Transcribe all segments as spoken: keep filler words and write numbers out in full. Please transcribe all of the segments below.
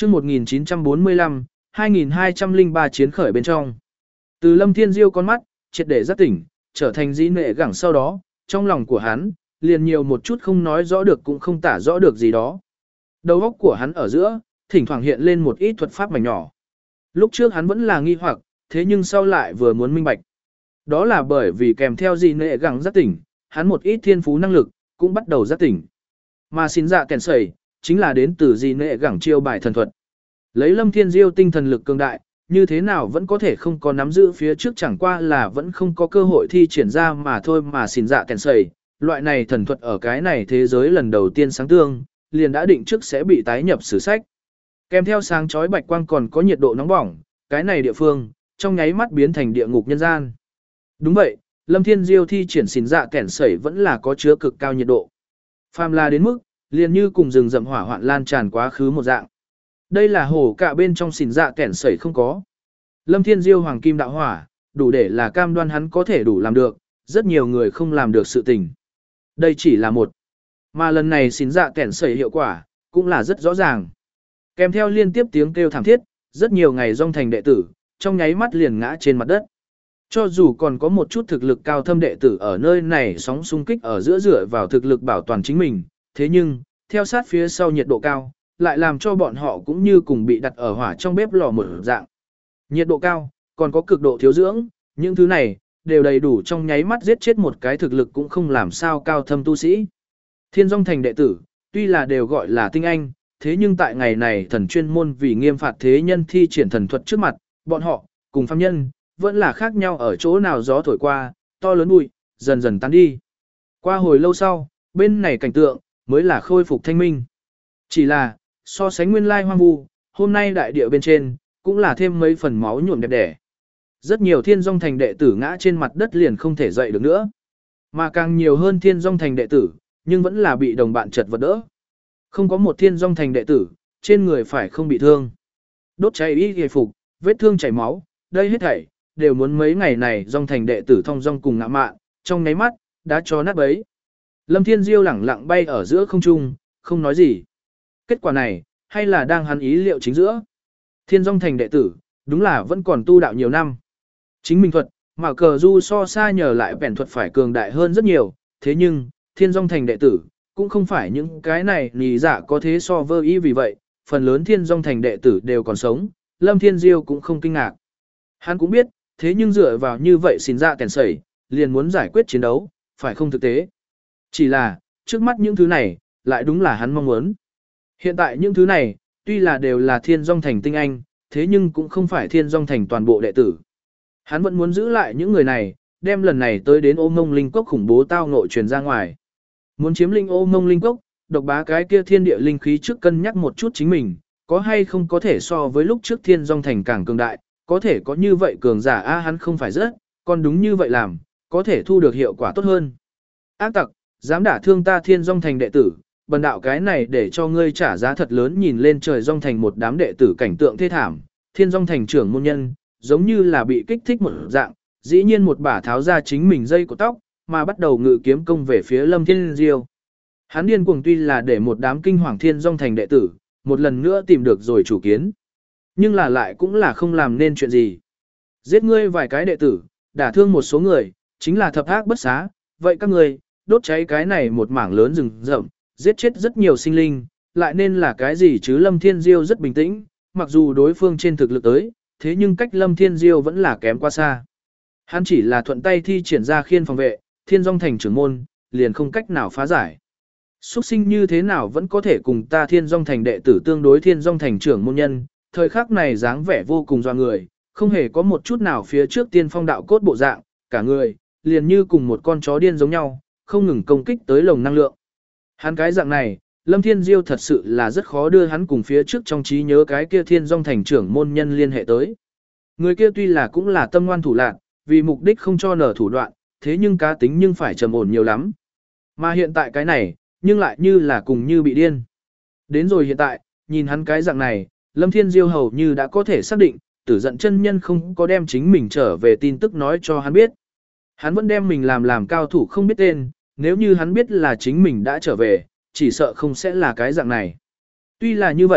chương một nghìn chín trăm bốn mươi lăm, hai nghìn hai trăm lẻ ba chiến khởi bên trong. Từ Lâm Thiên Diêu con mắt, triệt để giác tỉnh, trở thành dĩ nệ gẳng sau đó, trong lòng của hắn, liền nhiều một chút không nói rõ được cũng không tả rõ được gì đó. Đầu óc của hắn ở giữa, thỉnh thoảng hiện lên một ít thuật pháp mảnh nhỏ. Lúc trước hắn vẫn là nghi hoặc, thế nhưng sau lại vừa muốn minh bạch. Đó là bởi vì kèm theo dĩ nệ gẳng giác tỉnh, hắn một ít thiên phú năng lực, cũng bắt đầu giác tỉnh. Mà xin dạ kèn sẩy, chính là đến từ dĩ nệ gẳng chiêu bài thần thuật. Lấy Lâm Thiên Diêu tinh thần lực cường đại, như thế nào vẫn có thể không có nắm giữ phía trước, chẳng qua là vẫn không có cơ hội thi triển ra mà thôi. Mà xin dạ kèn sẩy, loại này thần thuật ở cái này thế giới lần đầu tiên sáng tương, liền đã định trước sẽ bị tái nhập sử sách. Kèm theo sáng chói bạch quang còn có nhiệt độ nóng bỏng, cái này địa phương, trong nháy mắt biến thành địa ngục nhân gian. Đúng vậy, Lâm Thiên Diêu thi triển xin dạ kèn sẩy vẫn là có chứa cực cao nhiệt độ. Phàm là đến mức, liền như cùng rừng rậm hỏa hoạn lan tràn quá khứ một dạng. Đây là hổ cả bên trong xỉn dạ kẻn sẩy không có. Lâm Thiên Diêu hoàng kim đạo hỏa, đủ để là cam đoan hắn có thể đủ làm được, rất nhiều người không làm được sự tình. Đây chỉ là một. Mà lần này xỉn dạ kẻn sẩy hiệu quả, cũng là rất rõ ràng. Kèm theo liên tiếp tiếng kêu thảm thiết, rất nhiều ngày dòng thành đệ tử, trong nháy mắt liền ngã trên mặt đất. Cho dù còn có một chút thực lực cao thâm đệ tử ở nơi này sóng xung kích ở giữa dựa vào thực lực bảo toàn chính mình, thế nhưng, theo sát phía sau nhiệt độ cao, lại làm cho bọn họ cũng như cùng bị đặt ở hỏa trong bếp lò mở dạng. Nhiệt độ cao, còn có cực độ thiếu dưỡng, những thứ này, đều đầy đủ trong nháy mắt giết chết một cái thực lực cũng không làm sao cao thâm tu sĩ. Thiên Dung Thành đệ tử, tuy là đều gọi là tinh anh, thế nhưng tại ngày này thần chuyên môn vì nghiêm phạt thế nhân thi triển thần thuật trước mặt, bọn họ, cùng phàm nhân, vẫn là khác nhau ở chỗ nào gió thổi qua, to lớn bụi, dần dần tan đi. Qua hồi lâu sau, bên này cảnh tượng, mới là khôi phục thanh minh. Chỉ là, so sánh nguyên lai hoang vu, hôm nay đại địa bên trên, cũng là thêm mấy phần máu nhuộm đẹp đẽ. Rất nhiều Thiên Dung Thành đệ tử ngã trên mặt đất liền không thể dậy được nữa. Mà càng nhiều hơn Thiên Dung Thành đệ tử, nhưng vẫn là bị đồng bạn chật vật đỡ. Không có một Thiên Dung Thành đệ tử, trên người phải không bị thương. Đốt cháy y hề phục, vết thương chảy máu, đây hết thảy, đều muốn mấy ngày này Dung Thành đệ tử thông dong cùng ngã mạn, trong nháy mắt, đã cho nát bấy. Lâm Thiên Diêu lẳng lặng bay ở giữa không trung, không nói gì. Kết quả này, hay là đang hắn ý liệu chính giữa. Thiên Dung Thành đệ tử, đúng là vẫn còn tu đạo nhiều năm. Chính mình thuật, mà cờ du so xa nhờ lại bèn thuật phải cường đại hơn rất nhiều, thế nhưng, Thiên Dung Thành đệ tử, cũng không phải những cái này nhì dạ có thế so vơ ý vì vậy, phần lớn Thiên Dung Thành đệ tử đều còn sống, Lâm Thiên Diêu cũng không kinh ngạc. Hắn cũng biết, thế nhưng dựa vào như vậy xin dạ kèn sẩy, liền muốn giải quyết chiến đấu, phải không thực tế. Chỉ là, trước mắt những thứ này, lại đúng là hắn mong muốn. Hiện tại những thứ này, tuy là đều là Thiên Dung Thành tinh anh, thế nhưng cũng không phải Thiên Dung Thành toàn bộ đệ tử. Hắn vẫn muốn giữ lại những người này, đem lần này tới đến Ô Mông Linh Cốc khủng bố tao ngộ truyền ra ngoài. Muốn chiếm linh Ô Mông Linh Cốc, độc bá cái kia thiên địa linh khí trước cân nhắc một chút chính mình, có hay không có thể so với lúc trước Thiên Dung Thành càng cường đại, có thể có như vậy cường giả a hắn không phải rất, còn đúng như vậy làm, có thể thu được hiệu quả tốt hơn. Ác tặc, dám đả thương ta Thiên Dung Thành đệ tử, bần đạo cái này để cho ngươi trả giá thật lớn. Nhìn lên trời Dung Thành một đám đệ tử cảnh tượng thê thảm, Thiên Dung Thành trưởng môn nhân, giống như là bị kích thích một dạng, dĩ nhiên một bả tháo ra chính mình dây của tóc, mà bắt đầu ngự kiếm công về phía Lâm Thiên Diêu. Hắn điên cuồng tuy là để một đám kinh hoàng Thiên Dung Thành đệ tử, một lần nữa tìm được rồi chủ kiến. Nhưng là lại cũng là không làm nên chuyện gì. Giết ngươi vài cái đệ tử, đả thương một số người, chính là thập ác bất xá, vậy các ngươi, đốt cháy cái này một mảng lớn rừng rậm, giết chết rất nhiều sinh linh, lại nên là cái gì chứ? Lâm Thiên Diêu rất bình tĩnh, mặc dù đối phương trên thực lực tới, thế nhưng cách Lâm Thiên Diêu vẫn là kém quá xa. Hắn chỉ là thuận tay thi triển ra khiên phòng vệ, Thiên Dung Thành trưởng môn, liền không cách nào phá giải. Xuất sinh như thế nào vẫn có thể cùng ta Thiên Dung Thành đệ tử tương đối Thiên Dung Thành trưởng môn nhân, thời khắc này dáng vẻ vô cùng doa người, không hề có một chút nào phía trước tiên phong đạo cốt bộ dạng, cả người, liền như cùng một con chó điên giống nhau, không ngừng công kích tới lồng năng lượng. Hắn cái dạng này, Lâm Thiên Diêu thật sự là rất khó đưa hắn cùng phía trước trong trí nhớ cái kia Thiên Dung Thành trưởng môn nhân liên hệ tới. Người kia tuy là cũng là tâm ngoan thủ lạn, vì mục đích không cho nở thủ đoạn, thế nhưng cá tính nhưng phải trầm ổn nhiều lắm. Mà hiện tại cái này, nhưng lại như là cùng như bị điên. Đến rồi hiện tại, nhìn hắn cái dạng này, Lâm Thiên Diêu hầu như đã có thể xác định, Tử Giận chân nhân không có đem chính mình trở về tin tức nói cho hắn biết. Hắn vẫn đem mình làm làm cao thủ không biết tên, nếu như hắn biết là chính mình đã trở về, chỉ sợ không sẽ là cái dạng này. Tuy là như vậy,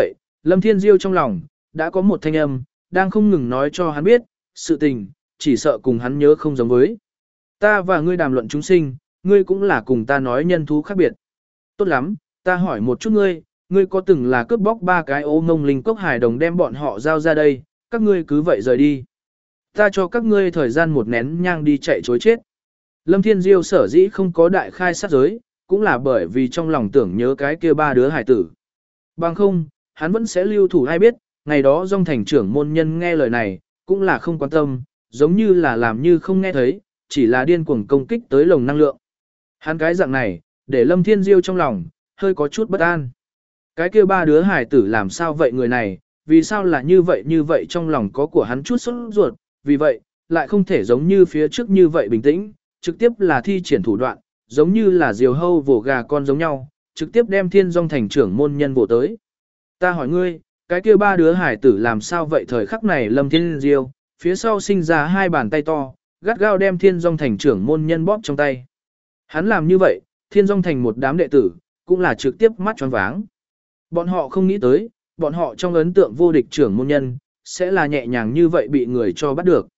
Lâm Thiên Diêu trong lòng, đã có một thanh âm, đang không ngừng nói cho hắn biết, sự tình, chỉ sợ cùng hắn nhớ không giống với. Ta và ngươi đàm luận chúng sinh, ngươi cũng là cùng ta nói nhân thú khác biệt. Tốt lắm, ta hỏi một chút ngươi, ngươi có từng là cướp bóc ba cái ô ngông linh cốc hài đồng đem bọn họ giao ra đây, các ngươi cứ vậy rời đi. Ta cho các ngươi thời gian một nén nhang đi chạy chối chết. Lâm Thiên Diêu sở dĩ không có đại khai sát giới, cũng là bởi vì trong lòng tưởng nhớ cái kia ba đứa hải tử. Bằng không, hắn vẫn sẽ lưu thủ ai biết, ngày đó dòng thành trưởng môn nhân nghe lời này, cũng là không quan tâm, giống như là làm như không nghe thấy, chỉ là điên cuồng công kích tới lồng năng lượng. Hắn cái dạng này, để Lâm Thiên Diêu trong lòng, hơi có chút bất an. Cái kia ba đứa hải tử làm sao vậy người này, vì sao là như vậy như vậy trong lòng có của hắn chút sốt ruột, vì vậy, lại không thể giống như phía trước như vậy bình tĩnh, trực tiếp là thi triển thủ đoạn, giống như là diều hâu vồ gà con giống nhau, trực tiếp đem thiên dòng thành trưởng môn nhân vồ tới. Ta hỏi ngươi, cái kia ba đứa hải tử làm sao vậy thời khắc này Lâm Thiên Diêu, phía sau sinh ra hai bàn tay to, gắt gao đem thiên dòng thành trưởng môn nhân bóp trong tay. Hắn làm như vậy, thiên dòng thành một đám đệ tử, cũng là trực tiếp mắt tròn váng. Bọn họ không nghĩ tới, bọn họ trong ấn tượng vô địch trưởng môn nhân, sẽ là nhẹ nhàng như vậy bị người cho bắt được.